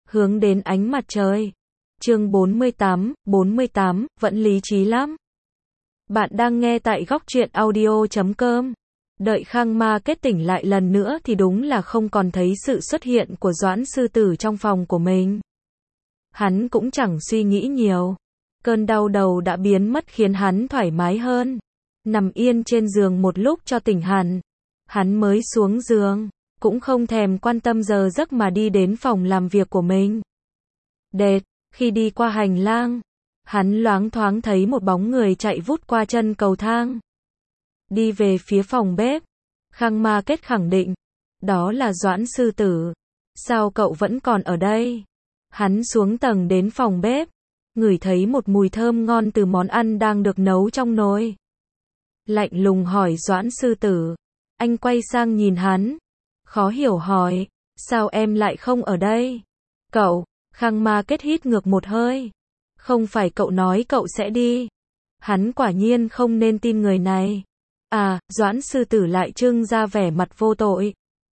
hướng đến ánh mặt trời. Chương 48, vẫn lý trí lắm. Bạn đang nghe tại góc truyện audio.com. Đợi Khang Ma Kết tỉnh lại lần nữa thì đúng là không còn thấy sự xuất hiện của Doãn Sư Tử trong phòng của mình. Hắn cũng chẳng suy nghĩ nhiều. Cơn đau đầu đã biến mất khiến hắn thoải mái hơn. Nằm yên trên giường một lúc cho tỉnh hẳn. Hắn mới xuống giường, cũng không thèm quan tâm giờ giấc mà đi đến phòng làm việc của mình. Đệt, khi đi qua hành lang, hắn loáng thoáng thấy một bóng người chạy vút qua chân cầu thang. Đi về phía phòng bếp. Khang Ma Kết khẳng định, đó là Doãn Sư Tử. Sao cậu vẫn còn ở đây? Hắn xuống tầng đến phòng bếp, ngửi thấy một mùi thơm ngon từ món ăn đang được nấu trong nồi. Lạnh lùng hỏi Doãn Sư Tử. Anh quay sang nhìn hắn, khó hiểu hỏi, sao em lại không ở đây? Cậu, Khang Ma Kết hít ngược một hơi. Không phải cậu nói cậu sẽ đi. Hắn quả nhiên không nên tin người này. À, Doãn Sư Tử lại trưng ra vẻ mặt vô tội.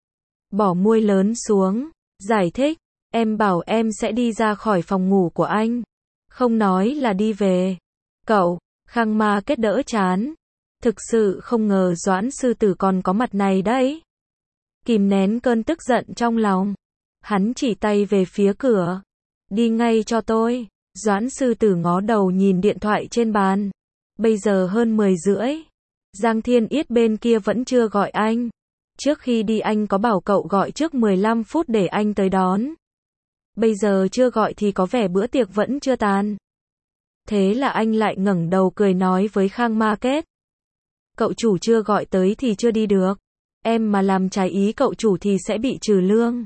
Bỏ môi lớn xuống, giải thích, em bảo em sẽ đi ra khỏi phòng ngủ của anh. Không nói là đi về. Cậu, Khang Ma Kết đỡ chán. Thực sự không ngờ Doãn Sư Tử còn có mặt này đấy. Kìm nén cơn tức giận trong lòng, hắn chỉ tay về phía cửa. Đi ngay cho tôi. Doãn Sư Tử ngó đầu nhìn điện thoại trên bàn. Bây giờ hơn 10 rưỡi. Giang Thiên Yết bên kia vẫn chưa gọi anh. Trước khi đi anh có bảo cậu gọi trước 15 phút để anh tới đón. Bây giờ chưa gọi thì có vẻ bữa tiệc vẫn chưa tàn. Thế là anh lại ngẩng đầu cười nói với Khang Ma Kết. Cậu chủ chưa gọi tới thì chưa đi được. Em mà làm trái ý cậu chủ thì sẽ bị trừ lương.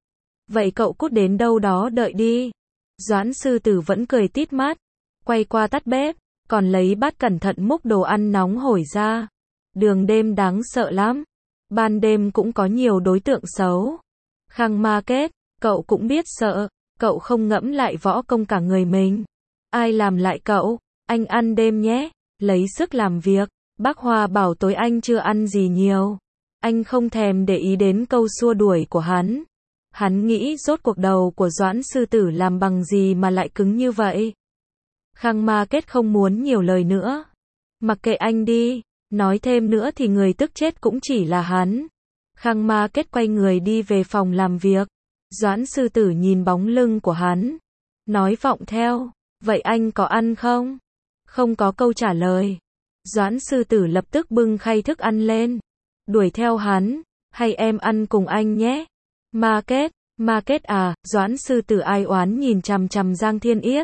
Vậy cậu cút đến đâu đó đợi đi. Doãn Sư Tử vẫn cười tít mắt. Quay qua tắt bếp, còn lấy bát cẩn thận múc đồ ăn nóng hổi ra. Đường đêm đáng sợ lắm. Ban đêm cũng có nhiều đối tượng xấu. Khang Ma Kết, cậu cũng biết sợ. Cậu không ngẫm lại võ công cả người mình. Ai làm lại cậu? Anh ăn đêm nhé. Lấy sức làm việc. Bác Hoa bảo tối anh chưa ăn gì nhiều. Anh không thèm để ý đến câu xua đuổi của hắn. Hắn nghĩ rốt cuộc đầu của Doãn Sư Tử làm bằng gì mà lại cứng như vậy. Khang Ma Kết không muốn nhiều lời nữa. Mặc kệ anh đi, nói thêm nữa thì người tức chết cũng chỉ là hắn. Khang Ma Kết quay người đi về phòng làm việc. Doãn Sư Tử nhìn bóng lưng của hắn, nói vọng theo, vậy anh có ăn không? Không có câu trả lời. Doãn Sư Tử lập tức bưng khay thức ăn lên, đuổi theo hắn, hay em ăn cùng anh nhé. Ma Kết à, Doãn Sư Tử ai oán nhìn chằm chằm Giang Thiên Yết.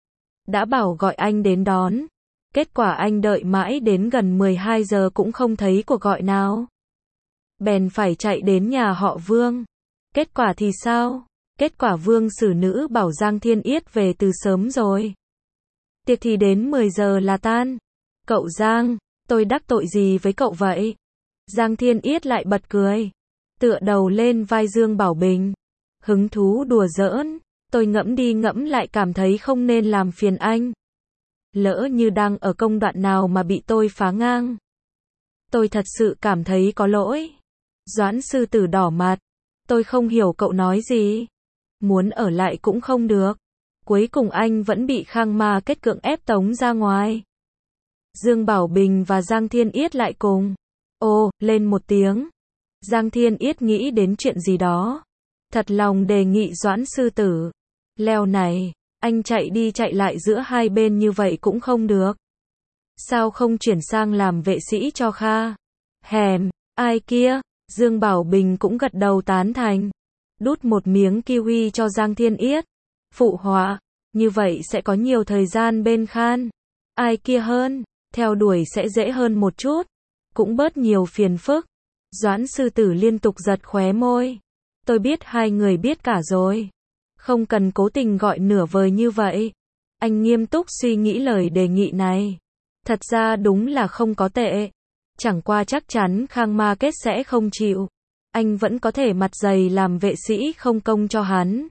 Đã bảo gọi anh đến đón. Kết quả anh đợi mãi đến gần 12 giờ cũng không thấy cuộc gọi nào. Bèn phải chạy đến nhà họ Vương. Kết quả thì sao? Kết quả Vương xử nữ bảo Giang Thiên Yết về từ sớm rồi. Tiệc thì đến 10 giờ là tan. Cậu Giang, tôi đắc tội gì với cậu vậy? Giang Thiên Yết lại bật cười. Tựa đầu lên vai Dương Bảo Bình. Hứng thú đùa giỡn. Tôi ngẫm đi ngẫm lại cảm thấy không nên làm phiền anh. Lỡ như đang ở công đoạn nào mà bị tôi phá ngang. Tôi thật sự cảm thấy có lỗi. Doãn Sư Tử đỏ mặt. Tôi không hiểu cậu nói gì. Muốn ở lại cũng không được. Cuối cùng anh vẫn bị Khang Ma Kết cưỡng ép tống ra ngoài. Dương Bảo Bình và Giang Thiên Yết lại cùng. Ồ, lên một tiếng. Giang Thiên Yết nghĩ đến chuyện gì đó. Thật lòng đề nghị Doãn Sư Tử. Leo này, anh chạy đi chạy lại giữa hai bên như vậy cũng không được. Sao không chuyển sang làm vệ sĩ cho Kha? Hèm, ai kia? Dương Bảo Bình cũng gật đầu tán thành. Đút một miếng kiwi cho Giang Thiên Yết. Phụ họa, như vậy sẽ có nhiều thời gian bên Khan. Ai kia hơn, theo đuổi sẽ dễ hơn một chút. Cũng bớt nhiều phiền phức. Doãn Sư Tử liên tục giật khóe môi. Tôi biết hai người biết cả rồi. Không cần cố tình gọi nửa vời như vậy. Anh nghiêm túc suy nghĩ lời đề nghị này. Thật ra đúng là không có tệ. Chẳng qua chắc chắn Khang Ma Kết sẽ không chịu. Anh vẫn có thể mặt dày làm vệ sĩ không công cho hắn.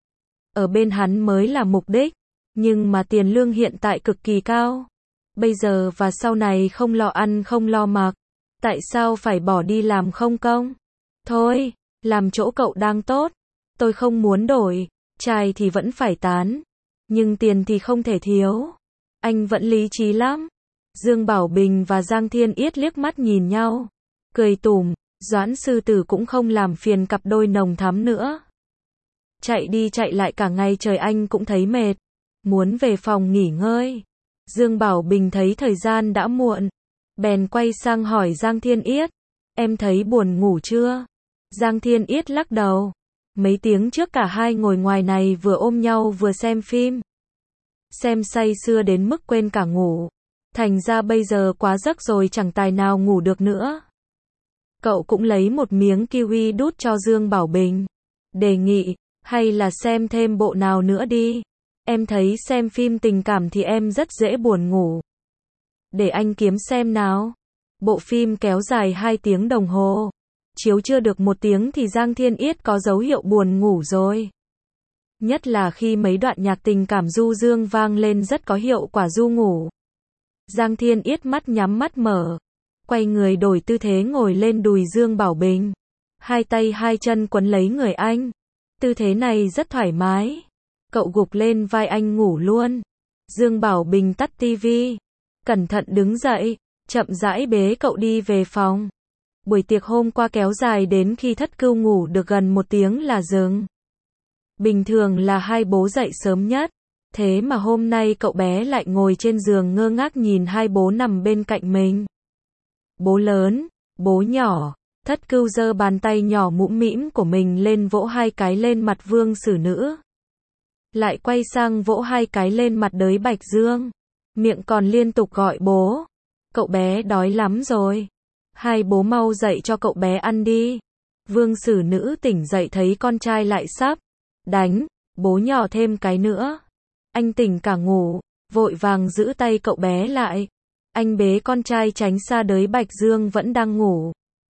Ở bên hắn mới là mục đích. Nhưng mà tiền lương hiện tại cực kỳ cao. Bây giờ và sau này không lo ăn không lo mặc. Tại sao phải bỏ đi làm không công? Thôi, làm chỗ cậu đang tốt. Tôi không muốn đổi. Trai thì vẫn phải tán, nhưng tiền thì không thể thiếu. Anh vẫn lý trí lắm. Dương Bảo Bình và Giang Thiên Yết liếc mắt nhìn nhau, cười tủm. Doãn Sư Tử cũng không làm phiền cặp đôi nồng thắm nữa. Chạy đi chạy lại cả ngày trời anh cũng thấy mệt, muốn về phòng nghỉ ngơi. Dương Bảo Bình thấy thời gian đã muộn, bèn quay sang hỏi Giang Thiên Yết, em thấy buồn ngủ chưa? Giang Thiên Yết lắc đầu. Mấy tiếng trước cả hai ngồi ngoài này vừa ôm nhau vừa xem phim. Xem say sưa đến mức quên cả ngủ. Thành ra bây giờ quá giấc rồi chẳng tài nào ngủ được nữa. Cậu cũng lấy một miếng kiwi đút cho Dương Bảo Bình. Đề nghị, hay là xem thêm bộ nào nữa đi. Em thấy xem phim tình cảm thì em rất dễ buồn ngủ. Để anh kiếm xem nào. Bộ phim kéo dài 2 tiếng đồng hồ. Chiếu chưa được 1 tiếng thì Giang Thiên Yết có dấu hiệu buồn ngủ rồi. Nhất là khi mấy đoạn nhạc tình cảm du dương vang lên rất có hiệu quả du ngủ. Giang Thiên Yết mắt nhắm mắt mở, quay người đổi tư thế ngồi lên đùi Dương Bảo Bình. Hai tay hai chân quấn lấy người anh. Tư thế này rất thoải mái. Cậu gục lên vai anh ngủ luôn. Dương Bảo Bình tắt tivi, cẩn thận đứng dậy, chậm rãi bế cậu đi về phòng. Buổi tiệc hôm qua kéo dài đến khi Thất Cưu ngủ được gần 1 tiếng là dừng. Bình thường là hai bố dậy sớm nhất. Thế mà hôm nay cậu bé lại ngồi trên giường ngơ ngác nhìn hai bố nằm bên cạnh mình. Bố lớn, bố nhỏ. Thất Cưu giơ bàn tay nhỏ mũm mĩm của mình lên vỗ 2 cái lên mặt Vương Xử Nữ. Lại quay sang vỗ 2 cái lên mặt Đới Bạch Dương. Miệng còn liên tục gọi bố. Cậu bé đói lắm rồi. Hai bố mau dậy cho cậu bé ăn đi. Vương Xử Nữ tỉnh dậy thấy con trai lại sắp đánh, bố nhỏ thêm cái nữa. Anh tỉnh cả ngủ, vội vàng giữ tay cậu bé lại. Anh bế con trai tránh xa Đới Bạch Dương vẫn đang ngủ.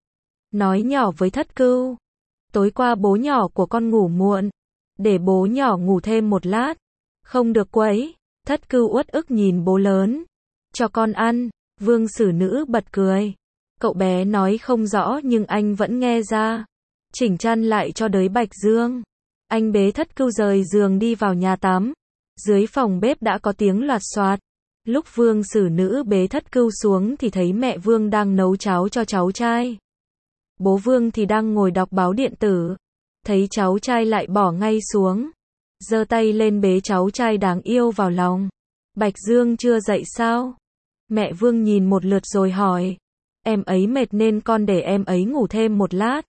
Nói nhỏ với Thất Cưu, tối qua bố nhỏ của con ngủ muộn, để bố nhỏ ngủ thêm 1 lát. Không được quấy. Thất Cưu uất ức nhìn bố lớn. Cho con ăn. Vương Xử Nữ bật cười. Cậu bé nói không rõ nhưng anh vẫn nghe ra. Chỉnh chăn lại cho Đới Bạch Dương. Anh bế Thất Cưu rời giường đi vào nhà tắm. Dưới phòng bếp đã có tiếng loạt xoạt. Lúc Vương Xử Nữ bế Thất Cưu xuống thì thấy mẹ Vương đang nấu cháo cho cháu trai. Bố Vương thì đang ngồi đọc báo điện tử. Thấy cháu trai lại bỏ ngay xuống. Giơ tay lên bế cháu trai đáng yêu vào lòng. Bạch Dương chưa dậy sao? Mẹ Vương nhìn một lượt rồi hỏi. Em ấy mệt nên con để em ấy ngủ thêm 1 lát.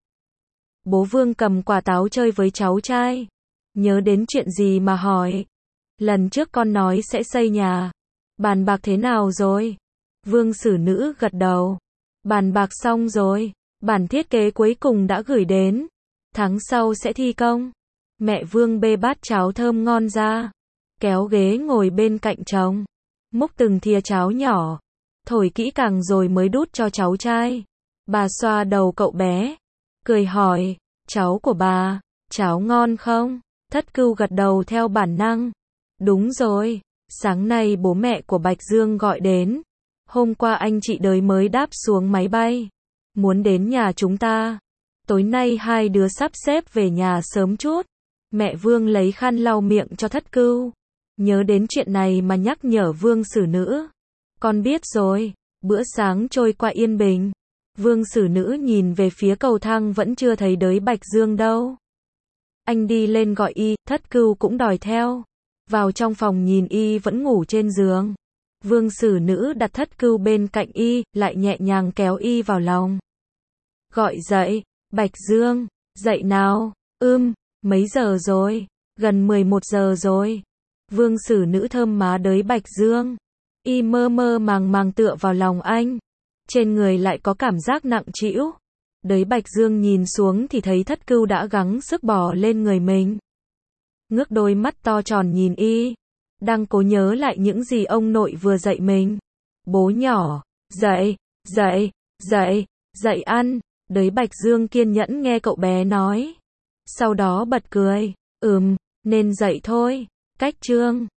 Bố Vương cầm quả táo chơi với cháu trai. Nhớ đến chuyện gì mà hỏi. Lần trước con nói sẽ xây nhà. Bàn bạc thế nào rồi? Vương Xử Nữ gật đầu. Bàn bạc xong rồi. Bản thiết kế cuối cùng đã gửi đến. Tháng sau sẽ thi công. Mẹ Vương bê bát cháo thơm ngon ra. Kéo ghế ngồi bên cạnh chồng. Múc từng thìa cháo nhỏ. Thổi kỹ càng rồi mới đút cho cháu trai. Bà xoa đầu cậu bé. Cười hỏi. Cháu của bà, cháo ngon không? Thất Cưu gật đầu theo bản năng. Đúng rồi. Sáng nay bố mẹ của Bạch Dương gọi đến. Hôm qua anh chị Đới mới đáp xuống máy bay. Muốn đến nhà chúng ta. Tối nay hai đứa sắp xếp về nhà sớm chút. Mẹ Vương lấy khăn lau miệng cho Thất Cưu. Nhớ đến chuyện này mà nhắc nhở Vương Xử Nữ. Con biết rồi. Bữa sáng trôi qua yên bình. Vương Xử Nữ nhìn về phía cầu thang vẫn chưa thấy Đới Bạch Dương đâu. Anh đi lên gọi y, Thất Cưu cũng đòi theo. Vào trong phòng nhìn y vẫn ngủ trên giường. Vương Xử Nữ đặt Thất Cưu bên cạnh y, lại nhẹ nhàng kéo y vào lòng. Gọi dậy, Bạch Dương, dậy nào, mấy giờ rồi? Gần 11 giờ rồi. Vương Xử Nữ thơm má Đới Bạch Dương. Y mơ mơ màng màng tựa vào lòng anh. Trên người lại có cảm giác nặng trĩu. Đới Bạch Dương nhìn xuống thì thấy Thất Cưu đã gắng sức bò lên người mình. Ngước đôi mắt to tròn nhìn y. Đang cố nhớ lại những gì ông nội vừa dạy mình. Bố nhỏ, dậy, dậy, dậy, dậy ăn. Đới Bạch Dương kiên nhẫn nghe cậu bé nói. Sau đó bật cười. Nên dậy thôi. Cách chương